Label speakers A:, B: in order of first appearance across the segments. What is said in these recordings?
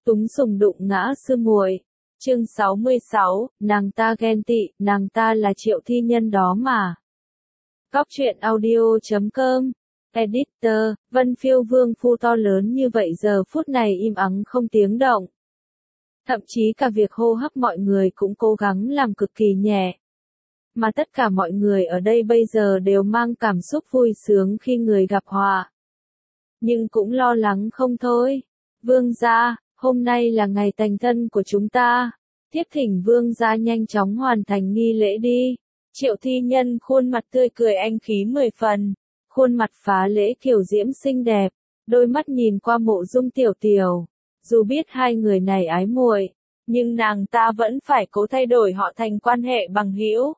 A: Túng sùng đụng ngã sư muội. Chương 66, nàng ta ghen tị, nàng ta là Triệu Thi Nhân đó mà. Góc truyện audio.com. Editor, Vân Phiêu Vương phu to lớn như vậy giờ phút này im ắng không tiếng động. Thậm chí cả việc hô hấp mọi người cũng cố gắng làm cực kỳ nhẹ. Mà tất cả mọi người ở đây bây giờ đều mang cảm xúc vui sướng khi người gặp họa. Nhưng cũng lo lắng không thôi. Vương gia, hôm nay là ngày thành thân của chúng ta. Tiếp thỉnh vương gia nhanh chóng hoàn thành nghi lễ đi. Triệu Thi Nhân khuôn mặt tươi cười anh khí 10 phần. Khuôn mặt phá lễ kiểu diễm xinh đẹp. Đôi mắt nhìn qua Mộ Dung Tiểu Tiểu. Dù biết hai người này ái muội, nhưng nàng ta vẫn phải cố thay đổi họ thành quan hệ bằng hữu.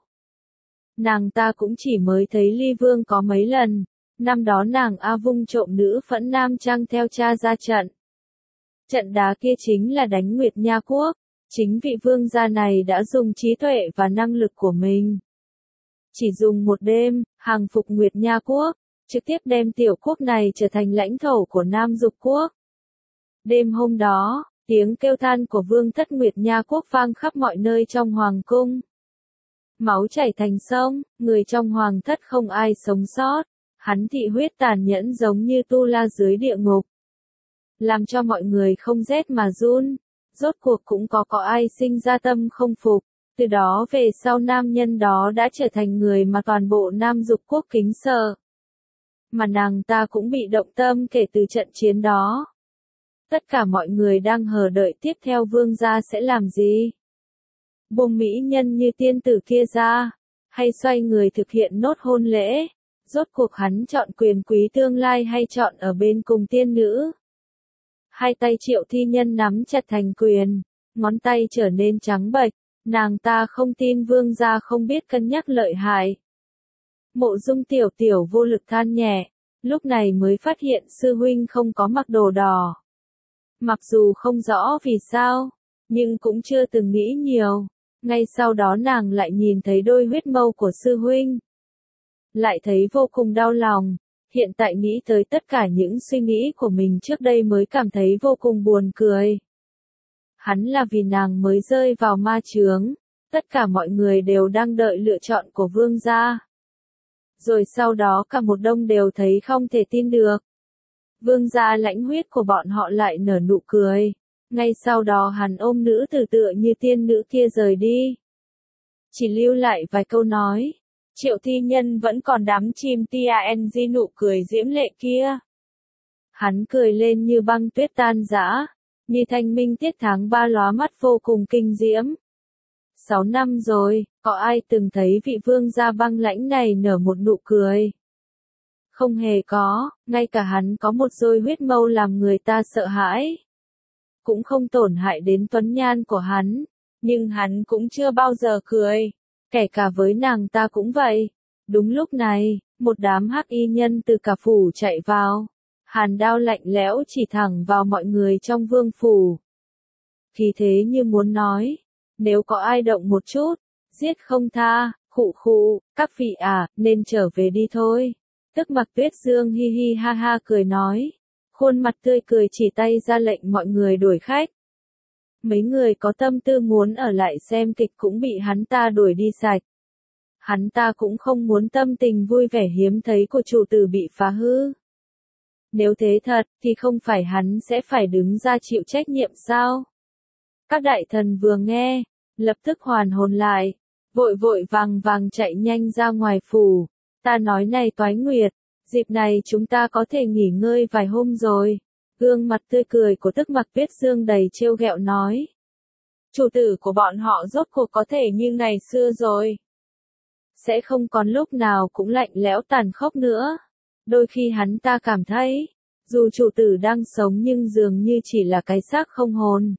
A: Nàng ta cũng chỉ mới thấy Ly Vương có mấy lần. Năm đó nàng vung trộm nữ Phẫn Nam Trang theo cha ra trận. Trận đá kia chính là đánh Nguyệt Nha Quốc. Chính vị vương gia này đã dùng trí tuệ và năng lực của mình. Chỉ dùng một đêm, hàng phục Nguyệt Nha Quốc, trực tiếp đem tiểu quốc này trở thành lãnh thổ của Nam Dục Quốc. Đêm hôm đó, tiếng kêu than của vương thất Nguyệt Nha Quốc vang khắp mọi nơi trong hoàng cung. Máu chảy thành sông, người trong hoàng thất không ai sống sót. Hắn thị huyết tàn nhẫn giống như tu la dưới địa ngục. Làm cho mọi người không rét mà run. Rốt cuộc cũng có ai sinh ra tâm không phục. Từ đó về sau nam nhân đó đã trở thành người mà toàn bộ Nam Dục Quốc kính sợ. Mà nàng ta cũng bị động tâm kể từ trận chiến đó. Tất cả mọi người đang hờ đợi tiếp theo vương gia sẽ làm gì? Buông mỹ nhân như tiên tử kia ra, hay xoay người thực hiện nốt hôn lễ? Rốt cuộc hắn chọn quyền quý tương lai hay chọn ở bên cùng tiên nữ? Hai tay Triệu Thi Nhân nắm chặt thành quyền, ngón tay trở nên trắng bệch, nàng ta không tin vương gia không biết cân nhắc lợi hại. Mộ Dung Tiểu Tiểu vô lực than nhẹ, lúc này mới phát hiện sư huynh không có mặc đồ đỏ. Mặc dù không rõ vì sao, nhưng cũng chưa từng nghĩ nhiều. Ngay sau đó nàng lại nhìn thấy đôi huyết mâu của sư huynh. Lại thấy vô cùng đau lòng, hiện tại nghĩ tới tất cả những suy nghĩ của mình trước đây mới cảm thấy vô cùng buồn cười. Hắn là vì nàng mới rơi vào ma chướng, tất cả mọi người đều đang đợi lựa chọn của vương gia. Rồi sau đó cả một đông đều thấy không thể tin được. Vương gia lãnh huyết của bọn họ lại nở nụ cười. Ngay sau đó hắn ôm nữ tử tựa như tiên nữ kia rời đi. Chỉ lưu lại vài câu nói. Triệu Thi Nhân vẫn còn đắm chìm TNG nụ cười diễm lệ kia. Hắn cười lên như băng tuyết tan rã, như thanh minh tiết tháng 3 lóa mắt vô cùng kinh diễm. 6 năm rồi, có ai từng thấy vị vương gia băng lãnh này nở một nụ cười? Không hề có, ngay cả hắn có một đôi huyết mâu làm người ta sợ hãi. Cũng không tổn hại đến tuấn nhan của hắn, nhưng hắn cũng chưa bao giờ cười. Kể cả với nàng ta cũng vậy. Đúng lúc này, một đám hắc y nhân từ cả phủ chạy vào. Hàn đao lạnh lẽo chỉ thẳng vào mọi người trong vương phủ. Khí thế như muốn nói, nếu có ai động một chút, giết không tha, khụ khụ, các vị nên trở về đi thôi. Tức Mặc Tuyết Dương hi hi ha ha cười nói. Khuôn mặt tươi cười chỉ tay ra lệnh mọi người đuổi khách. Mấy người có tâm tư muốn ở lại xem kịch cũng bị hắn ta đuổi đi sạch. Hắn ta cũng không muốn tâm tình vui vẻ hiếm thấy của chủ tử bị phá hư. Nếu thế thật, thì không phải hắn sẽ phải đứng ra chịu trách nhiệm sao? Các đại thần vừa nghe, lập tức hoàn hồn lại, vội vội vàng vàng chạy nhanh ra ngoài phủ. Ta nói này Toái Nguyệt, dịp này chúng ta có thể nghỉ ngơi vài hôm rồi. Gương mặt tươi cười của Tức Mặc Tuyết Dương đầy trêu ghẹo nói. Chủ tử của bọn họ rốt cuộc có thể như ngày xưa rồi. Sẽ không còn lúc nào cũng lạnh lẽo tàn khốc nữa. Đôi khi hắn ta cảm thấy, dù chủ tử đang sống nhưng dường như chỉ là cái xác không hồn.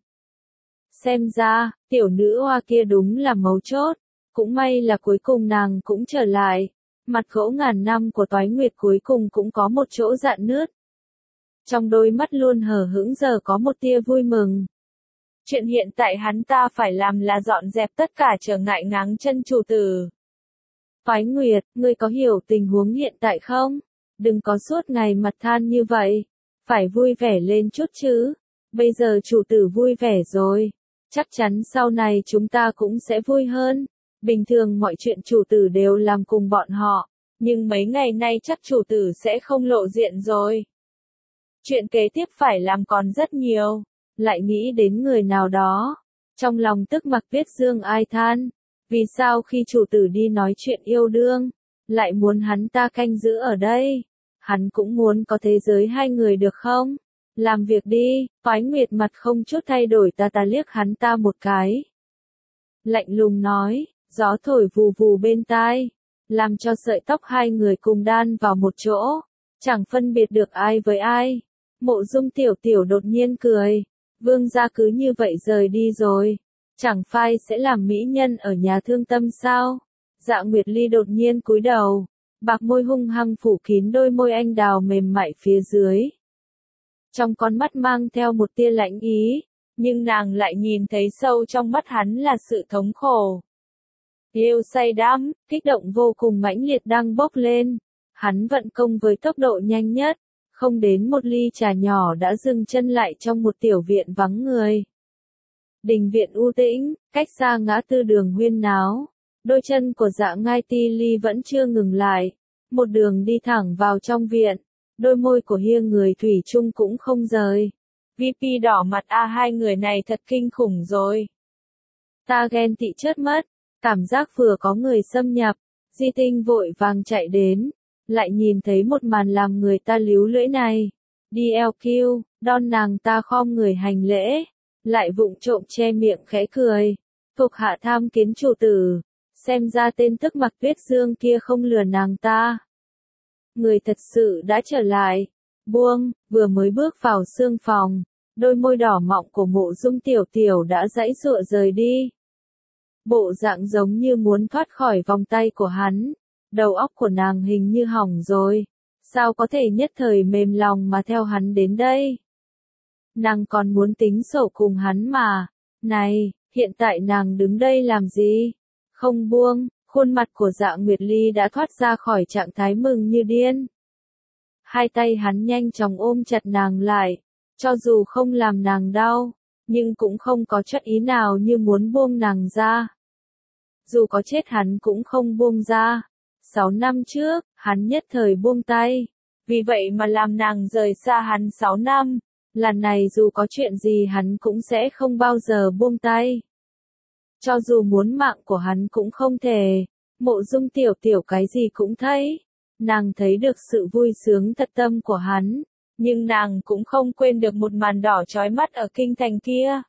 A: Xem ra, tiểu nữ hoa kia đúng là mấu chốt. Cũng may là cuối cùng nàng cũng trở lại. Mặt gỗ ngàn năm của Toái Nguyệt cuối cùng cũng có một chỗ rạn nứt. Trong đôi mắt luôn hờ hững giờ có một tia vui mừng. Chuyện hiện tại hắn ta phải làm là dọn dẹp tất cả trở ngại ngáng chân chủ tử. Toái Nguyệt, ngươi có hiểu tình huống hiện tại không? Đừng có suốt ngày mặt than như vậy. Phải vui vẻ lên chút chứ. Bây giờ chủ tử vui vẻ rồi. Chắc chắn sau này chúng ta cũng sẽ vui hơn. Bình thường mọi chuyện chủ tử đều làm cùng bọn họ. Nhưng mấy ngày nay chắc chủ tử sẽ không lộ diện rồi. Chuyện kế tiếp phải làm còn rất nhiều. Lại nghĩ đến người nào đó. Trong lòng tức mặc Tuyết Dương ai than. Vì sao khi chủ tử đi nói chuyện yêu đương, lại muốn hắn ta canh giữ ở đây? Hắn cũng muốn có thế giới hai người được không? Làm việc đi, Phái Nguyệt mặt không chút thay đổi ta liếc hắn ta một cái. Lạnh lùng nói, gió thổi vù vù bên tai, làm cho sợi tóc hai người cùng đan vào một chỗ, chẳng phân biệt được ai với ai. Mộ Dung Tiểu Tiểu đột nhiên cười, Vương gia cứ như vậy rời đi rồi, chẳng phải sẽ làm mỹ nhân ở nhà thương tâm sao? Dạ Nguyệt Ly đột nhiên cúi đầu, bạc môi hung hăng phủ kín đôi môi anh đào mềm mại phía dưới. Trong con mắt mang theo một tia lãnh ý, nhưng nàng lại nhìn thấy sâu trong mắt hắn là sự thống khổ. Yêu say đắm, kích động vô cùng mãnh liệt đang bốc lên. Hắn vận công với tốc độ nhanh nhất, không đến một ly trà nhỏ đã dừng chân lại trong một tiểu viện vắng người. Đình viện u tĩnh, cách xa ngã tư đường huyên náo. Đôi chân của Dạ Ngai Ti Ly vẫn chưa ngừng lại, một đường đi thẳng vào trong viện. Đôi môi của hiêng người thủy chung cũng không rời. VP đỏ mặt hai người này thật kinh khủng rồi. Ta ghen tị chớt mất, cảm giác vừa có người xâm nhập, Di Tinh vội vàng chạy đến, lại nhìn thấy một màn làm người ta líu lưỡi này. DLQ, đon nàng ta khom người hành lễ, lại vụng trộm che miệng khẽ cười. Thuộc hạ tham kiến chủ tử, xem ra tên tức mặc Tuyết Dương kia không lừa nàng ta. Người thật sự đã trở lại. Buông, vừa mới bước vào sương phòng, đôi môi đỏ mọng của Mộ Dung Tiểu Tiểu đã giãy giụa rời đi. Bộ dạng giống như muốn thoát khỏi vòng tay của hắn. Đầu óc của nàng hình như hỏng rồi. Sao có thể nhất thời mềm lòng mà theo hắn đến đây? Nàng còn muốn tính sổ cùng hắn mà. Này, hiện tại nàng đứng đây làm gì? Không buông. Khuôn mặt của Dạ Nguyệt Ly đã thoát ra khỏi trạng thái mừng như điên. Hai tay hắn nhanh chóng ôm chặt nàng lại, cho dù không làm nàng đau, nhưng cũng không có chút ý nào như muốn buông nàng ra. Dù có chết hắn cũng không buông ra. 6 năm trước, hắn nhất thời buông tay, vì vậy mà làm nàng rời xa hắn 6 năm. Lần này dù có chuyện gì hắn cũng sẽ không bao giờ buông tay. Cho dù muốn mạng của hắn cũng không thể. Mộ Dung Tiểu Tiểu cái gì cũng thấy. Nàng thấy được sự vui sướng thật tâm của hắn. Nhưng nàng cũng không quên được một màn đỏ chói mắt ở kinh thành kia.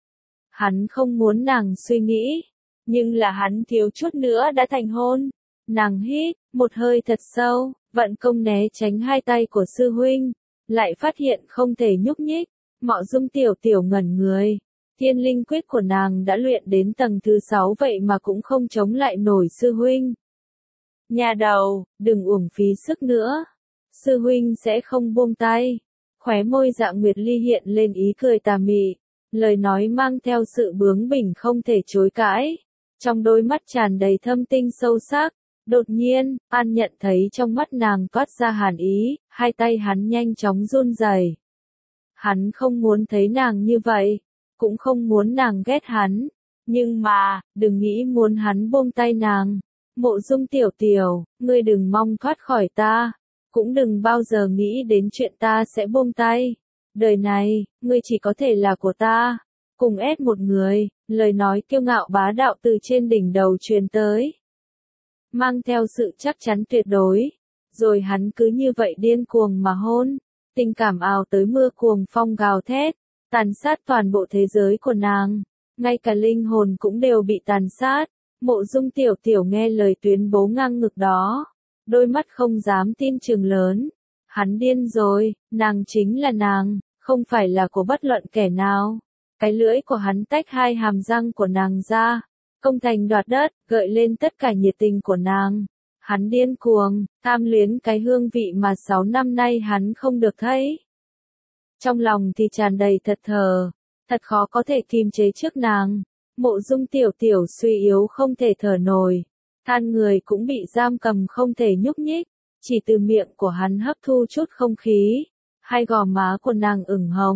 A: Hắn không muốn nàng suy nghĩ. Nhưng là hắn thiếu chút nữa đã thành hôn. Nàng hít một hơi thật sâu, vận công né tránh hai tay của sư huynh. Lại phát hiện không thể nhúc nhích. Mộ Dung Tiểu Tiểu ngẩn người. Thiên linh quyết của nàng đã luyện đến tầng thứ 6 vậy mà cũng không chống lại nổi sư huynh. Nhà đầu, đừng uổng phí sức nữa. Sư huynh sẽ không buông tay. Khóe môi Dạ Nguyệt Ly hiện lên ý cười tà mị. Lời nói mang theo sự bướng bỉnh không thể chối cãi. Trong đôi mắt tràn đầy thâm tinh sâu sắc. Đột nhiên, An nhận thấy trong mắt nàng toát ra hàn ý, hai tay hắn nhanh chóng run rẩy. Hắn không muốn thấy nàng như vậy. Cũng không muốn nàng ghét hắn, nhưng mà, đừng nghĩ muốn hắn buông tay nàng. Mộ Dung Tiểu Tiểu, ngươi đừng mong thoát khỏi ta, cũng đừng bao giờ nghĩ đến chuyện ta sẽ buông tay. Đời này, ngươi chỉ có thể là của ta. Cùng ép một người, lời nói kiêu ngạo bá đạo từ trên đỉnh đầu truyền tới. Mang theo sự chắc chắn tuyệt đối. Rồi hắn cứ như vậy điên cuồng mà hôn. Tình cảm ào tới mưa cuồng phong gào thét. Tàn sát toàn bộ thế giới của nàng, ngay cả linh hồn cũng đều bị tàn sát. Mộ Dung Tiểu Tiểu nghe lời tuyên bố ngang ngực đó, đôi mắt không dám tin trừng lớn. Hắn điên rồi, nàng chính là nàng, không phải là của bất luận kẻ nào. Cái lưỡi của hắn tách hai hàm răng của nàng ra, công thành đoạt đất, gợi lên tất cả nhiệt tình của nàng. Hắn điên cuồng, tham luyến cái hương vị mà 6 năm nay hắn không được thấy. Trong lòng thì tràn đầy thật thờ, thật khó có thể kiềm chế trước nàng. Mộ Dung Tiểu Tiểu suy yếu không thể thở nổi, than người cũng bị giam cầm không thể nhúc nhích, chỉ từ miệng của hắn hấp thu chút không khí. Hai gò má của nàng ửng hồng,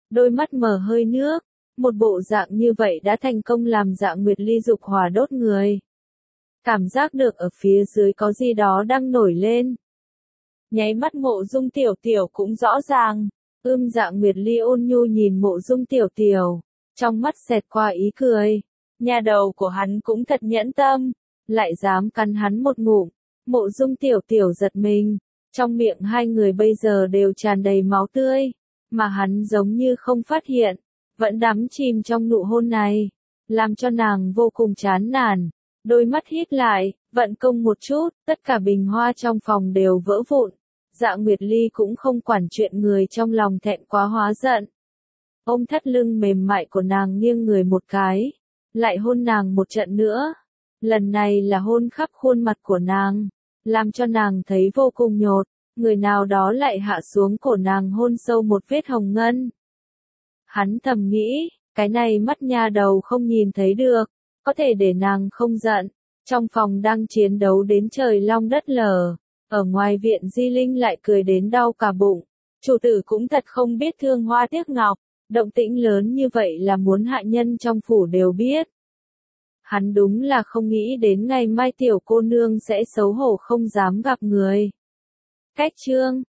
A: đôi mắt mở hơi nước, một bộ dạng như vậy đã thành công làm Dạ Nguyệt Ly dục hỏa đốt người. Cảm giác được ở phía dưới có gì đó đang nổi lên. Nháy mắt Mộ Dung Tiểu Tiểu cũng rõ ràng. Dạ Nguyệt Ly ôn nhu nhìn Mộ Dung Tiểu Tiểu, trong mắt xẹt qua ý cười. Nhà đầu của hắn cũng thật nhẫn tâm, lại dám cắn hắn một ngụm. Mộ Dung Tiểu Tiểu giật mình, trong miệng hai người bây giờ đều tràn đầy máu tươi, mà hắn giống như không phát hiện, vẫn đắm chìm trong nụ hôn này, làm cho nàng vô cùng chán nản. Đôi mắt híp lại, vận công một chút, tất cả bình hoa trong phòng đều vỡ vụn. Dạ Nguyệt Ly cũng không quản chuyện người trong lòng thẹn quá hóa giận. Ôm thắt lưng mềm mại của nàng nghiêng người một cái, lại hôn nàng một trận nữa. Lần này là hôn khắp khuôn mặt của nàng, làm cho nàng thấy vô cùng nhột. Người nào đó lại hạ xuống cổ nàng hôn sâu một vết hồng ngân. Hắn thầm nghĩ, cái này mắt nha đầu không nhìn thấy được, có thể để nàng không giận. Trong phòng đang chiến đấu đến trời long đất lở, ở ngoài viện Di Linh lại cười đến đau cả bụng. Chủ tử cũng thật không biết thương hoa tiếc ngọc, động tĩnh lớn như vậy là muốn hạ nhân trong phủ đều biết. Hắn đúng là không nghĩ đến ngày mai tiểu cô nương sẽ xấu hổ không dám gặp người. Cách chương